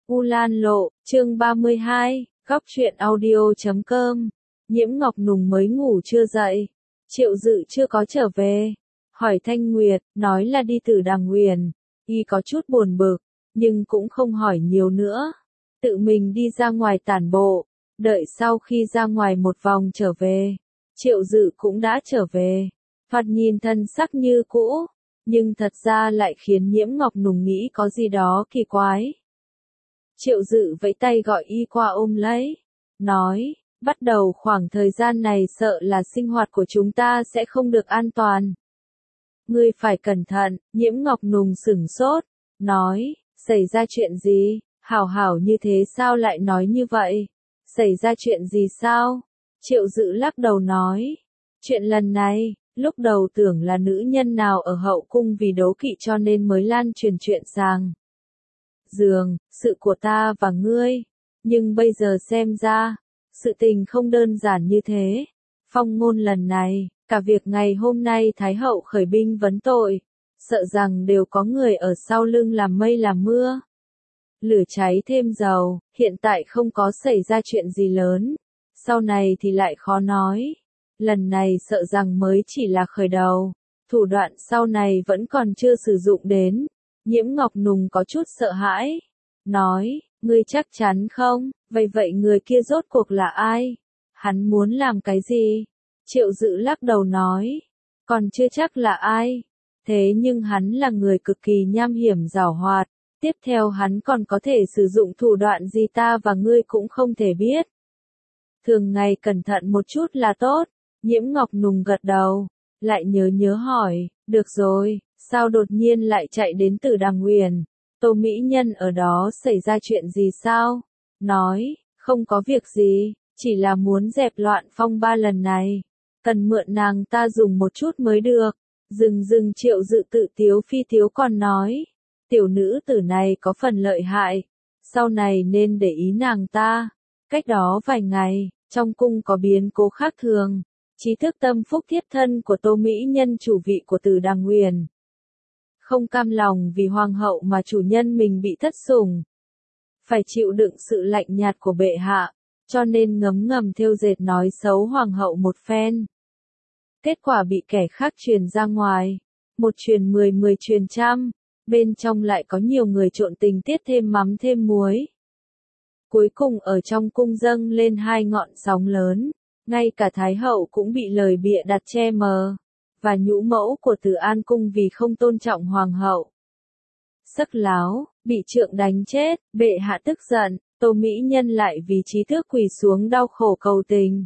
U Lan Lộ, chương 32, góc truyện audio.com. Nhiễm Ngọc Nùng mới ngủ chưa dậy. Triệu Dự chưa có trở về. Hỏi Thanh Nguyệt, nói là đi Tử Đàng Nguyền. Y có chút buồn bực, nhưng cũng không hỏi nhiều nữa. Tự mình đi ra ngoài tản bộ. Đợi sau khi ra ngoài một vòng trở về. Triệu Dự cũng đã trở về. Thoạt nhìn thân sắc như cũ. Nhưng thật ra lại khiến Nhiễm Ngọc Nùng nghĩ có gì đó kỳ quái. Triệu Dự vẫy tay gọi y qua ôm lấy. Nói, bắt đầu khoảng thời gian này sợ là sinh hoạt của chúng ta sẽ không được an toàn. Ngươi phải cẩn thận, Nhiễm Ngọc Nùng sửng sốt. Nói, xảy ra chuyện gì? Hảo hảo như thế sao lại nói như vậy? Xảy ra chuyện gì sao? Triệu Dự lắc đầu nói. Chuyện lần này, lúc đầu tưởng là nữ nhân nào ở hậu cung vì đố kỵ cho nên mới lan truyền chuyện sàng giường, sự của ta và ngươi. Nhưng bây giờ xem ra, sự tình không đơn giản như thế. Phong ngôn lần này, cả việc ngày hôm nay Thái hậu khởi binh vấn tội, sợ rằng đều có người ở sau lưng làm mây làm mưa. Lửa cháy thêm dầu, hiện tại không có xảy ra chuyện gì lớn, sau này thì lại khó nói. Lần này sợ rằng mới chỉ là khởi đầu, thủ đoạn sau này vẫn còn chưa sử dụng đến. Nhiễm Ngọc Nùng có chút sợ hãi. Nói, ngươi chắc chắn không? Vậy người kia rốt cuộc là ai? Hắn muốn làm cái gì? Triệu Dự lắc đầu nói. Còn chưa chắc là ai. Thế nhưng hắn là người cực kỳ nham hiểm giảo hoạt. Tiếp theo hắn còn có thể sử dụng thủ đoạn gì ta và ngươi cũng không thể biết. Thường ngày cẩn thận một chút là tốt. Nhiễm Ngọc Nùng gật đầu. Lại nhớ hỏi, được rồi. Sao đột nhiên lại chạy đến Tử Đàng Nguyền? Tô Mỹ Nhân ở đó xảy ra chuyện gì sao? Nói, không có việc gì, chỉ là muốn dẹp loạn phong ba lần này. Cần mượn nàng ta dùng một chút mới được. Dừng Triệu Dự tự tiếu phi tiếu còn nói. Tiểu nữ tử này có phần lợi hại. Sau này nên để ý nàng ta. Cách đó vài ngày, trong cung có biến cố khác thường. Trí thức tâm phúc thiết thân của Tô Mỹ Nhân chủ vị của Tử Đàng Nguyền. Không cam lòng vì hoàng hậu mà chủ nhân mình bị thất sủng. Phải chịu đựng sự lạnh nhạt của bệ hạ, cho nên ngấm thêu dệt nói xấu hoàng hậu một phen. Kết quả bị kẻ khác truyền ra ngoài, một truyền 10 truyền trăm, bên trong lại có nhiều người trộn tình tiết thêm mắm thêm muối. Cuối cùng ở trong cung dâng lên hai ngọn sóng lớn, ngay cả Thái hậu cũng bị lời bịa đặt che mờ. Và nhũ mẫu của Từ An Cung vì không tôn trọng hoàng hậu. Sắc láo, bị trượng đánh chết, bệ hạ tức giận, Tô Mỹ Nhân lại vì trí tước quỳ xuống đau khổ cầu tình.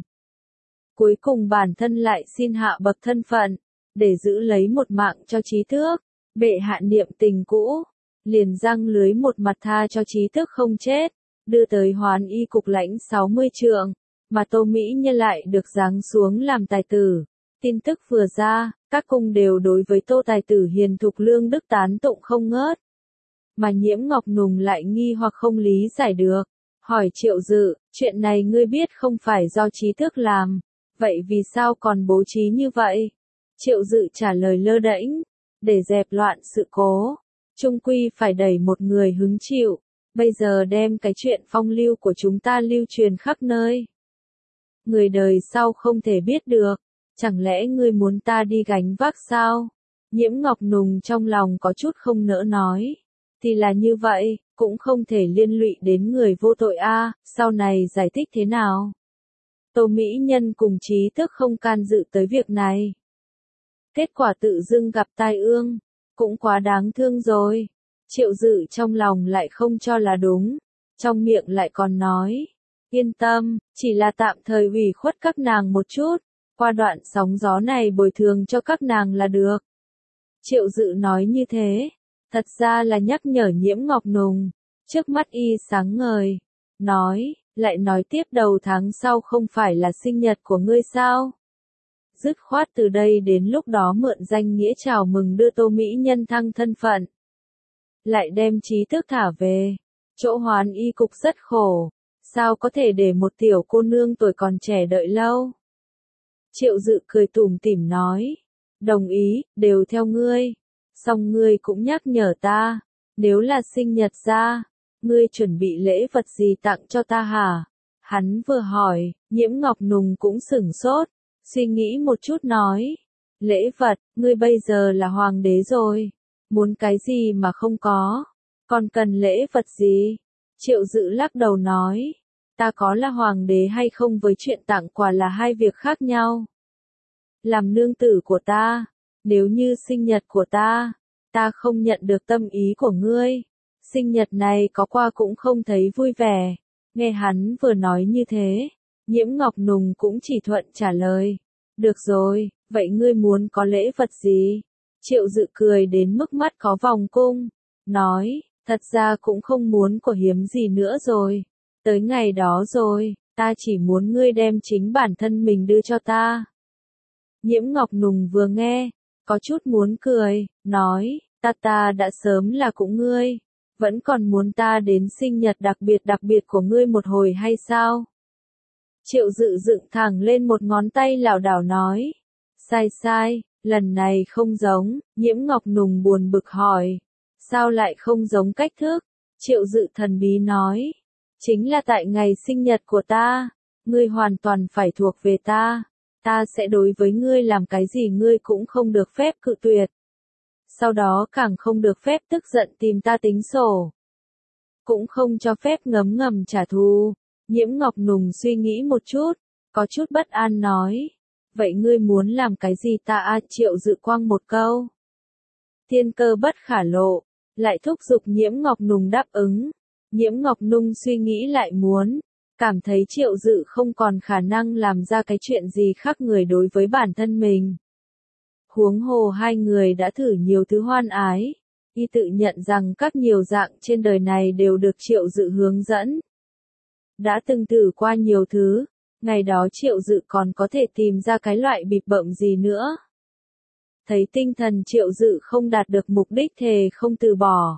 Cuối cùng bản thân lại xin hạ bậc thân phận, để giữ lấy một mạng cho trí tước. Bệ hạ niệm tình cũ, liền răng lưới một mặt tha cho trí tước không chết, đưa tới Hoán Y cục lãnh 60 trượng, mà Tô Mỹ Nhân lại được giáng xuống làm tài tử. Tin tức vừa ra, các cung đều đối với Tô tài tử hiền thục lương đức tán tụng không ngớt. Mà Nhiễm Ngọc Nùng lại nghi hoặc không lý giải được. Hỏi Triệu Dự, chuyện này ngươi biết không phải do trí tước làm, vậy vì sao còn bố trí như vậy? Triệu Dự trả lời lơ đễnh, để dẹp loạn sự cố, chung quy phải đẩy một người hứng chịu, bây giờ đem cái chuyện phong lưu của chúng ta lưu truyền khắp nơi. Người đời sau không thể biết được. Chẳng lẽ ngươi muốn ta đi gánh vác sao? Nhiễm Ngọc Nùng trong lòng có chút không nỡ nói. Thì là như vậy, cũng không thể liên lụy đến người vô tội a. Sau này giải thích thế nào? Tô Mỹ Nhân cùng trí tước không can dự tới việc này. Kết quả tự dưng gặp tai ương, cũng quá đáng thương rồi. Triệu Dự trong lòng lại không cho là đúng, trong miệng lại còn nói. Yên tâm, chỉ là tạm thời ủy khuất các nàng một chút. Qua đoạn sóng gió này bồi thường cho các nàng là được. Triệu Dự nói như thế, thật ra là nhắc nhở Nhiễm Ngọc Nùng. Trước mắt y sáng ngời, nói, lại nói tiếp đầu tháng sau không phải là sinh nhật của ngươi sao? Dứt khoát từ đây đến lúc đó mượn danh nghĩa chào mừng đưa Tô Mỹ Nhân thăng thân phận. Lại đem trí tước thả về. Chỗ Hoán Y cục rất khổ, sao có thể để một tiểu cô nương tuổi còn trẻ đợi lâu? Triệu Dự cười tủm tỉm nói. Đồng ý, đều theo ngươi. Xong ngươi cũng nhắc nhở ta. Nếu là sinh nhật ra, ngươi chuẩn bị lễ vật gì tặng cho ta hả? Hắn vừa hỏi, Nhiễm Ngọc Nùng cũng sửng sốt, suy nghĩ một chút nói. Lễ vật, ngươi bây giờ là hoàng đế rồi. Muốn cái gì mà không có? Còn cần lễ vật gì? Triệu Dự lắc đầu nói. Ta có là hoàng đế hay không với chuyện tặng quà là hai việc khác nhau. Làm nương tử của ta, nếu như sinh nhật của ta không nhận được tâm ý của ngươi. Sinh nhật này có qua cũng không thấy vui vẻ. Nghe hắn vừa nói như thế, Nhiễm Ngọc Nùng cũng chỉ thuận trả lời. Được rồi, vậy ngươi muốn có lễ vật gì? Triệu Dự cười đến mức mắt có vòng cung, nói, thật ra cũng không muốn của hiếm gì nữa rồi. Tới ngày đó rồi, ta chỉ muốn ngươi đem chính bản thân mình đưa cho ta. Nhiễm Ngọc Nùng vừa nghe, có chút muốn cười, nói, ta đã sớm là cũng ngươi, vẫn còn muốn ta đến sinh nhật đặc biệt của ngươi một hồi hay sao? Triệu Dự dựng thẳng lên một ngón tay lảo đảo nói, sai, lần này không giống. Nhiễm Ngọc Nùng buồn bực hỏi, sao lại không giống cách thức? Triệu Dự thần bí nói, chính là tại ngày sinh nhật của ta, ngươi hoàn toàn phải thuộc về ta sẽ đối với ngươi làm cái gì ngươi cũng không được phép cự tuyệt. Sau đó càng không được phép tức giận tìm ta tính sổ. Cũng không cho phép ngấm ngầm trả thù. Nhiễm Ngọc Nùng suy nghĩ một chút, có chút bất an nói. Vậy ngươi muốn làm cái gì ta? Triệu Dự quăng một câu. Thiên cơ bất khả lộ, lại thúc giục Nhiễm Ngọc Nùng đáp ứng. Nhiễm Ngọc Nùng suy nghĩ lại muốn, cảm thấy Triệu Dự không còn khả năng làm ra cái chuyện gì khác người đối với bản thân mình. Huống hồ hai người đã thử nhiều thứ hoan ái, y tự nhận rằng các nhiều dạng trên đời này đều được Triệu Dự hướng dẫn. Đã từng thử qua nhiều thứ, ngày đó Triệu Dự còn có thể tìm ra cái loại bịp bợm gì nữa. Thấy tinh thần Triệu Dự không đạt được mục đích thề không từ bỏ.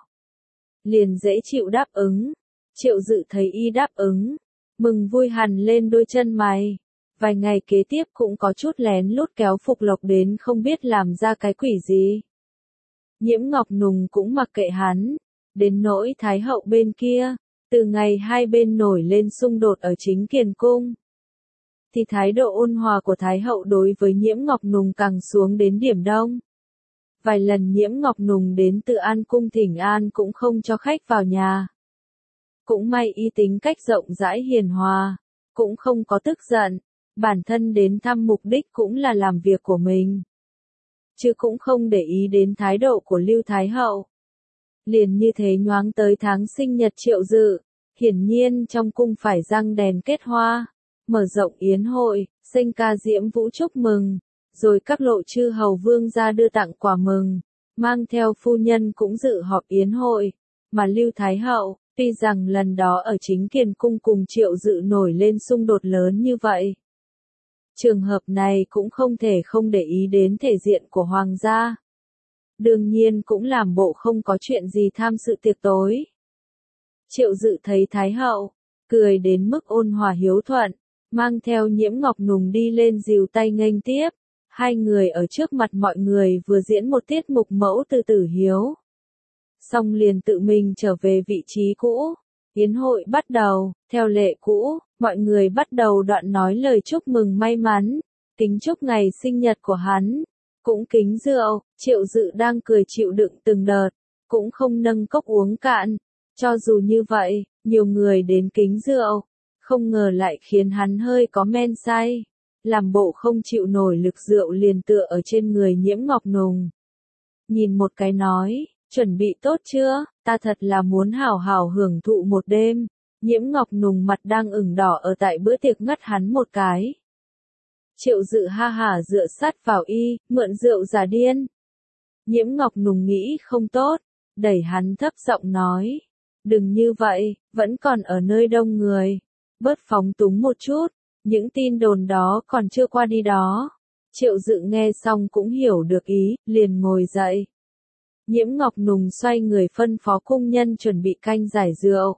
Liền dễ chịu đáp ứng. Triệu Dự thấy y đáp ứng, mừng vui hẳn lên đôi chân mày. Vài ngày kế tiếp cũng có chút lén lút kéo Phục Lộc đến không biết làm ra cái quỷ gì. Nhiễm Ngọc Nùng cũng mặc kệ hắn. Đến nỗi Thái Hậu bên kia, từ ngày hai bên nổi lên xung đột ở chính Kiền Cung, thì thái độ ôn hòa của Thái Hậu đối với Nhiễm Ngọc Nùng càng xuống đến điểm đông. Vài lần Nhiễm Ngọc Nùng đến Từ An Cung thỉnh an cũng không cho khách vào nhà. Cũng may y tính cách rộng rãi hiền hòa, cũng không có tức giận, bản thân đến thăm mục đích cũng là làm việc của mình. Chứ cũng không để ý đến thái độ của Lưu Thái Hậu. Liền như thế nhoáng tới tháng sinh nhật Triệu Dự, hiển nhiên trong cung phải răng đèn kết hoa, mở rộng yến hội, sinh ca diễm vũ chúc mừng, rồi các lộ chư hầu vương ra đưa tặng quà mừng, mang theo phu nhân cũng dự họp yến hội, mà Lưu Thái Hậu, tuy rằng lần đó ở chính Kiền Cung cùng Triệu Dự nổi lên xung đột lớn như vậy. Trường hợp này cũng không thể không để ý đến thể diện của hoàng gia. Đương nhiên cũng làm bộ không có chuyện gì tham sự tiệc tối. Triệu Dự thấy Thái Hậu, cười đến mức ôn hòa hiếu thuận, mang theo Nhiễm Ngọc Nùng đi lên dìu tay nghênh tiếp. Hai người ở trước mặt mọi người vừa diễn một tiết mục mẫu từ tử hiếu. Xong liền tự mình trở về vị trí cũ. Yến hội bắt đầu, theo lệ cũ, mọi người bắt đầu đoạn nói lời chúc mừng may mắn, kính chúc ngày sinh nhật của hắn, cũng kính rượu. Triệu Dự đang cười chịu đựng từng đợt, cũng không nâng cốc uống cạn. Cho dù như vậy, nhiều người đến kính rượu, không ngờ lại khiến hắn hơi có men say, làm bộ không chịu nổi lực rượu liền tựa ở trên người Nhiễm Ngọc Nùng. Nhìn một cái nói, chuẩn bị tốt chưa, ta thật là muốn hảo hảo hưởng thụ một đêm. Nhiễm Ngọc Nùng mặt đang ửng đỏ ở tại bữa tiệc ngất hắn một cái. Triệu Dự ha hả dựa sát vào y, mượn rượu giả điên. Nhiễm Ngọc Nùng nghĩ không tốt, đẩy hắn thấp giọng nói, đừng như vậy, vẫn còn ở nơi đông người, bớt phóng túng một chút, những tin đồn đó còn chưa qua đi đó. Triệu Dự nghe xong cũng hiểu được ý, liền ngồi dậy. Nhiễm Ngọc Nùng xoay người phân phó cung nhân chuẩn bị canh giải rượu.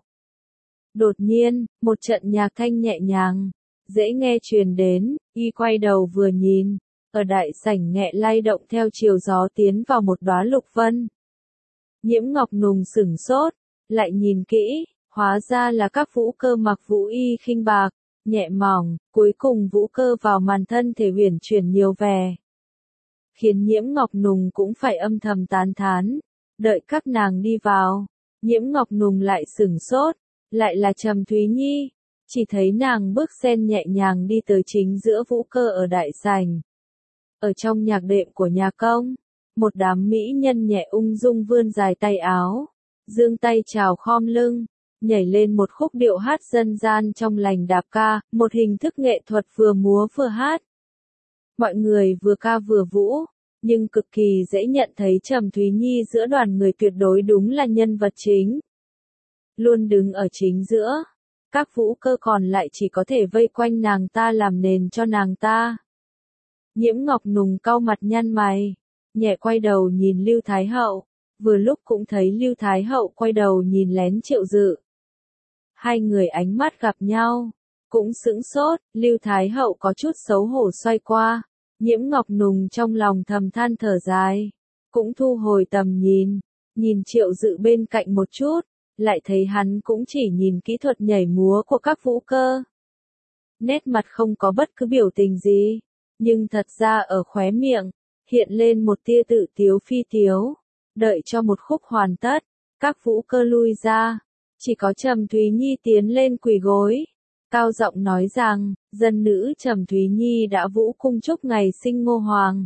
Đột nhiên, một trận nhạc thanh nhẹ nhàng, dễ nghe truyền đến, y quay đầu vừa nhìn, ở đại sảnh nhẹ lay động theo chiều gió tiến vào một đóa lục vân. Nhiễm Ngọc Nùng sửng sốt, lại nhìn kỹ, Hóa ra là các Vũ Cơ mặc vũ y khinh bạc, nhẹ mỏng, cuối cùng Vũ Cơ vào màn thân thể uyển chuyển nhiều vẻ. Khiến Nhiễm Ngọc Nùng cũng phải âm thầm tán thán. Đợi các nàng đi vào, Nhiễm Ngọc Nùng lại sửng sốt, lại là Trầm Thúy Nhi. Chỉ thấy nàng bước sen nhẹ nhàng đi tới chính giữa Vũ Cơ ở đại sảnh. Ở trong nhạc đệm của nhà công, một đám mỹ nhân nhẹ ung dung vươn dài tay áo, giương tay chào khom lưng, nhảy lên một khúc điệu hát dân gian trong lành đạp ca, một hình thức nghệ thuật vừa múa vừa hát. Mọi người vừa ca vừa vũ, nhưng cực kỳ dễ nhận thấy Trầm Thúy Nhi giữa đoàn người tuyệt đối đúng là nhân vật chính. Luôn đứng ở chính giữa, các Vũ Cơ còn lại chỉ có thể vây quanh nàng ta làm nền cho nàng ta. Nhiễm Ngọc Nùng cau mặt nhăn mày, nhẹ quay đầu nhìn Lưu Thái Hậu, vừa lúc cũng thấy Lưu Thái Hậu quay đầu nhìn lén Triệu Dự. Hai người ánh mắt gặp nhau, cũng sững sốt, Lưu Thái Hậu có chút xấu hổ xoay qua, Nhiễm Ngọc Nùng trong lòng thầm than thở dài, cũng thu hồi tầm nhìn Triệu Dự bên cạnh một chút, lại thấy hắn cũng chỉ nhìn kỹ thuật nhảy múa của các Vũ Cơ. Nét mặt không có bất cứ biểu tình gì, nhưng thật ra ở khóe miệng, hiện lên một tia tự tiếu phi tiếu. Đợi cho một khúc hoàn tất, các Vũ Cơ lui ra, chỉ có Trầm Thúy Nhi tiến lên quỳ gối, cao giọng nói rằng, dân nữ Trầm Thúy Nhi đã vũ cung chúc ngày sinh Ngô Hoàng.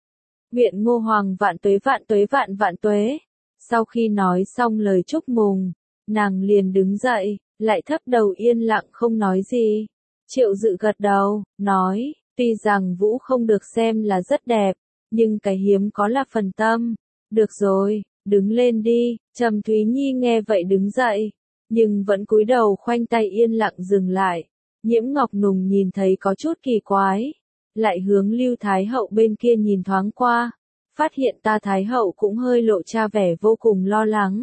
Nguyện Ngô Hoàng vạn tuế vạn tuế vạn vạn tuế. Sau khi nói xong lời chúc mừng, nàng liền đứng dậy, lại thấp đầu yên lặng không nói gì. Triệu Dự gật đầu, nói, tuy rằng vũ không được xem là rất đẹp, nhưng cái hiếm có là phần tâm. Được rồi, đứng lên đi. Trầm Thúy Nhi nghe vậy đứng dậy, nhưng vẫn cúi đầu khoanh tay yên lặng dừng lại. Nhiễm Ngọc Nùng nhìn thấy có chút kỳ quái, lại hướng Lưu Thái Hậu bên kia nhìn thoáng qua, phát hiện ta Thái Hậu cũng hơi lộ ra vẻ vô cùng lo lắng.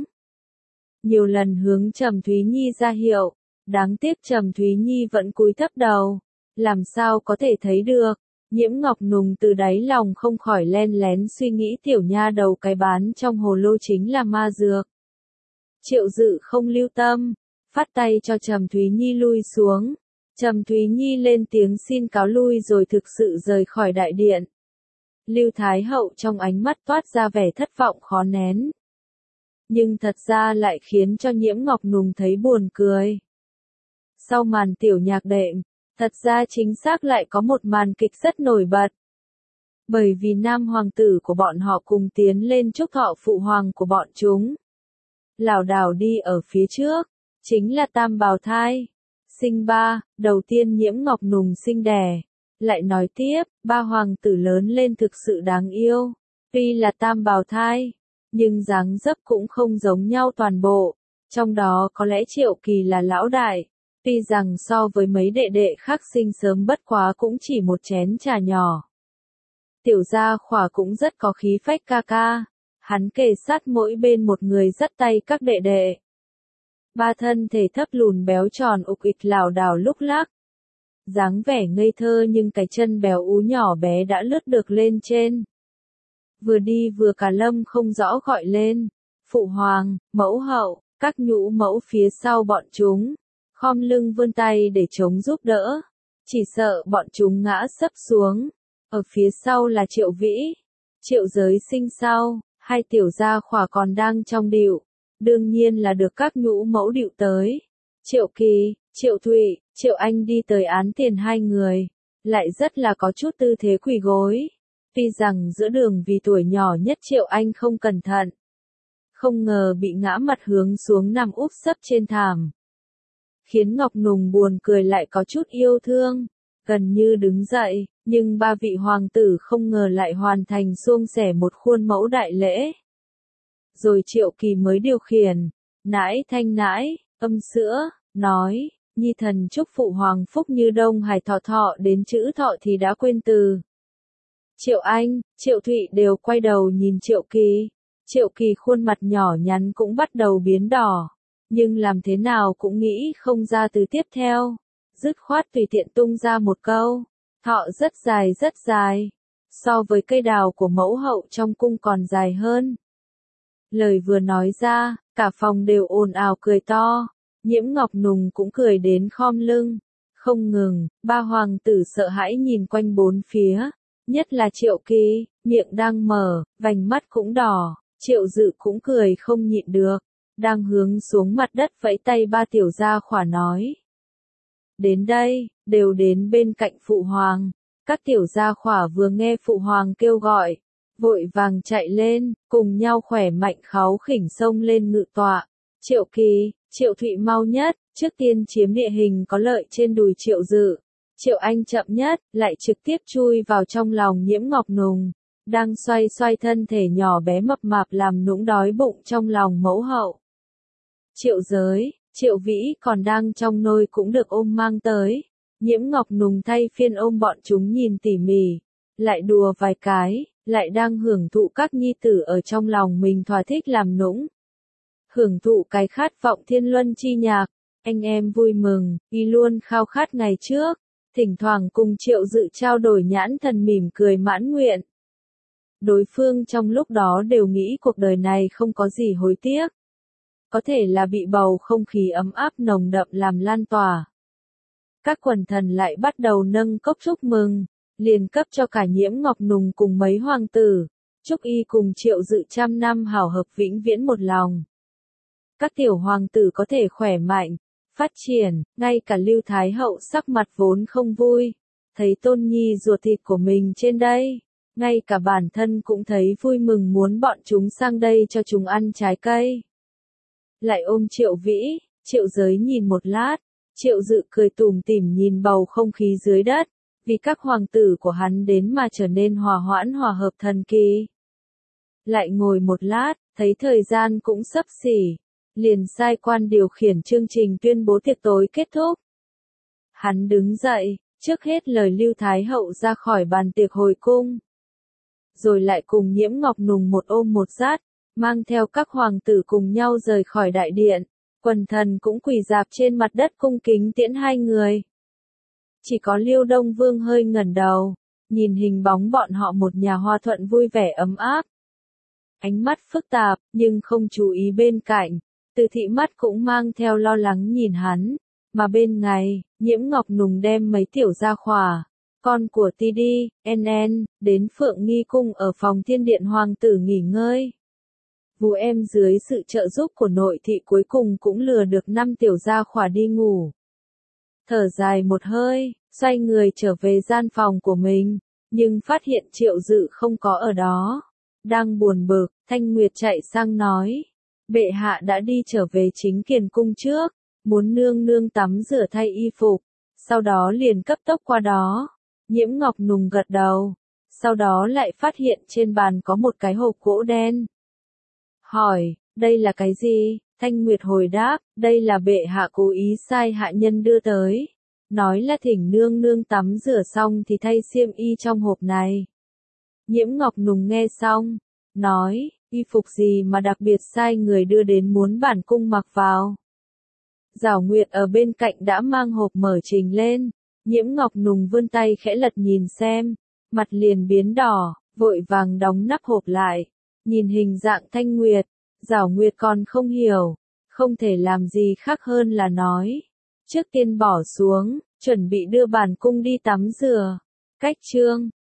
Nhiều lần hướng Trầm Thúy Nhi ra hiệu, đáng tiếc Trầm Thúy Nhi vẫn cúi thấp đầu, làm sao có thể thấy được. Nhiễm Ngọc Nùng từ đáy lòng không khỏi len lén suy nghĩ tiểu nha đầu cái bán trong hồ lô chính là ma dược. Triệu Dự không lưu tâm, phát tay cho Trầm Thúy Nhi lui xuống. Trầm Thúy Nhi lên tiếng xin cáo lui rồi thực sự rời khỏi đại điện. Lưu Thái Hậu trong ánh mắt toát ra vẻ thất vọng khó nén. Nhưng thật ra lại khiến cho Nhiễm Ngọc Nùng thấy buồn cười. Sau màn tiểu nhạc đệm, thật ra chính xác lại có một màn kịch rất nổi bật. Bởi vì nam hoàng tử của bọn họ cùng tiến lên chúc thọ phụ hoàng của bọn chúng. Lảo đảo đi ở phía trước, chính là tam bào thai. Sinh ba, đầu tiên Nhiễm Ngọc Nùng sinh đẻ. Lại nói tiếp, ba hoàng tử lớn lên thực sự đáng yêu. Tuy là tam bào thai, nhưng dáng dấp cũng không giống nhau toàn bộ. Trong đó có lẽ Triệu Kỳ là lão đại. Tuy rằng so với mấy đệ đệ khác sinh sớm bất quá cũng chỉ một chén trà nhỏ. Tiểu Gia Khỏa cũng rất có khí phách ca ca. Hắn kề sát mỗi bên một người dắt tay các đệ đệ. Ba thân thể thấp lùn béo tròn ục ịch lảo đảo lúc lắc. Dáng vẻ ngây thơ nhưng cái chân béo ú nhỏ bé đã lướt được lên trên. Vừa đi vừa cả lâm không rõ gọi lên. Phụ hoàng, mẫu hậu, các nhũ mẫu phía sau bọn chúng. Khom lưng vươn tay để chống giúp đỡ. Chỉ sợ bọn chúng ngã sấp xuống. Ở phía sau là Triệu Vĩ. Triệu Giới sinh sau, hai tiểu gia khỏa còn đang trong điệu. Đương nhiên là được các nhũ mẫu điệu tới. Triệu Kỳ, Triệu Thụy, Triệu Anh đi tới án tiền hai người. Lại rất là có chút tư thế quỳ gối. Tuy rằng giữa đường vì tuổi nhỏ nhất Triệu Anh không cẩn thận. Không ngờ bị ngã mặt hướng xuống nằm úp sấp trên thảm. Khiến Ngọc Nùng buồn cười lại có chút yêu thương. Gần như đứng dậy, nhưng ba vị hoàng tử không ngờ lại hoàn thành suông sẻ một khuôn mẫu đại lễ. Rồi Triệu Kỳ mới điều khiển, nãi thanh nãi, âm sữa, nói, nhi thần chúc phụ hoàng phúc như đông hải thọ thọ đến chữ thọ thì đã quên từ. Triệu Anh, Triệu Thụy đều quay đầu nhìn Triệu Kỳ. Triệu Kỳ khuôn mặt nhỏ nhắn cũng bắt đầu biến đỏ, nhưng làm thế nào cũng nghĩ không ra từ tiếp theo. Dứt khoát tùy tiện tung ra một câu, thọ rất dài, so với cây đào của mẫu hậu trong cung còn dài hơn. Lời vừa nói ra, cả phòng đều ồn ào cười to, Nhiễm Ngọc Nùng cũng cười đến khom lưng. Không ngừng, ba hoàng tử sợ hãi nhìn quanh bốn phía. Nhất là Triệu Kỳ, miệng đang mở, vành mắt cũng đỏ. Triệu Dự cũng cười không nhịn được. Đang hướng xuống mặt đất vẫy tay ba tiểu gia khỏa nói. Đến đây, đều đến bên cạnh phụ hoàng. Các tiểu gia khỏa vừa nghe phụ hoàng kêu gọi, vội vàng chạy lên, cùng nhau khỏe mạnh kháu khỉnh xông lên ngự tọa. Triệu Kỳ, Triệu Thụy mau nhất, trước tiên chiếm địa hình có lợi trên đùi Triệu Dự. Triệu Anh chậm nhất, lại trực tiếp chui vào trong lòng Nhiễm Ngọc Nùng, đang xoay xoay thân thể nhỏ bé mập mạp làm nũng đói bụng trong lòng mẫu hậu. Triệu Giới, Triệu Vĩ còn đang trong nôi cũng được ôm mang tới. Nhiễm Ngọc Nùng thay phiên ôm bọn chúng nhìn tỉ mỉ, lại đùa vài cái, lại đang hưởng thụ các nhi tử ở trong lòng mình thỏa thích làm nũng. Hưởng thụ cái khát vọng thiên luân chi nhạc, anh em vui mừng, y luôn khao khát ngày trước, thỉnh thoảng cùng Triệu Dự trao đổi nhãn thần mỉm cười mãn nguyện. Đối phương trong lúc đó đều nghĩ cuộc đời này không có gì hối tiếc. Có thể là bị bầu không khí ấm áp nồng đậm làm lan tỏa. Các quần thần lại bắt đầu nâng cốc chúc mừng, liền cấp cho cả Nhiễm Ngọc Nùng cùng mấy hoàng tử, chúc y cùng Triệu Dự trăm năm hảo hợp vĩnh viễn một lòng. Các tiểu hoàng tử có thể khỏe mạnh, phát triển, ngay cả Lưu Thái Hậu sắc mặt vốn không vui, thấy tôn nhi ruột thịt của mình trên đây, ngay cả bản thân cũng thấy vui mừng muốn bọn chúng sang đây cho chúng ăn trái cây. Lại ôm Triệu Vĩ, Triệu Giới nhìn một lát, Triệu Dự cười tủm tỉm nhìn bầu không khí dưới đất, vì các hoàng tử của hắn đến mà trở nên hòa hoãn hòa hợp thần kỳ. Lại ngồi một lát, thấy thời gian cũng sắp xỉ, liền sai quan điều khiển chương trình tuyên bố tiệc tối kết thúc. Hắn đứng dậy, trước hết lời Lưu Thái Hậu ra khỏi bàn tiệc hồi cung. Rồi lại cùng Nhiễm Ngọc Nùng một ôm một dắt, mang theo các hoàng tử cùng nhau rời khỏi đại điện, quần thần cũng quỳ rạp trên mặt đất cung kính tiễn hai người. Chỉ có Liêu Đông Vương hơi ngẩng đầu, nhìn hình bóng bọn họ một nhà hòa thuận vui vẻ ấm áp. Ánh mắt phức tạp, nhưng không chú ý bên cạnh, Từ Thị mắt cũng mang theo lo lắng nhìn hắn, mà bên ngay, Nhiễm Ngọc Nùng đem mấy tiểu gia khỏa, con của Ti Đi, NN, đến Phượng Nghi Cung ở phòng thiên điện hoàng tử nghỉ ngơi. Vú em dưới sự trợ giúp của nội thị cuối cùng cũng lừa được 5 tiểu gia khỏa đi ngủ. Thở dài một hơi, xoay người trở về gian phòng của mình, nhưng phát hiện Triệu Dự không có ở đó. Đang buồn bực, Thanh Nguyệt chạy sang nói, bệ hạ đã đi trở về chính kiền cung trước, muốn nương nương tắm rửa thay y phục, sau đó liền cấp tốc qua đó. Nhiễm Ngọc Nùng gật đầu, sau đó lại phát hiện trên bàn có một cái hộp gỗ đen. Hỏi, đây là cái gì? Thanh Nguyệt hồi đáp, đây là bệ hạ cố ý sai hạ nhân đưa tới. Nói là thỉnh nương nương tắm rửa xong thì thay xiêm y trong hộp này. Nhiễm Ngọc Nùng nghe xong, nói, y phục gì mà đặc biệt sai người đưa đến muốn bản cung mặc vào. Giảo Nguyệt ở bên cạnh đã mang hộp mở trình lên, Nhiễm Ngọc Nùng vươn tay khẽ lật nhìn xem, mặt liền biến đỏ, vội vàng đóng nắp hộp lại, nhìn hình dạng Thanh Nguyệt, Giảo Nguyệt còn không hiểu, không thể làm gì khác hơn là nói, trước tiên bỏ xuống, chuẩn bị đưa bản cung đi tắm rửa. Cách chương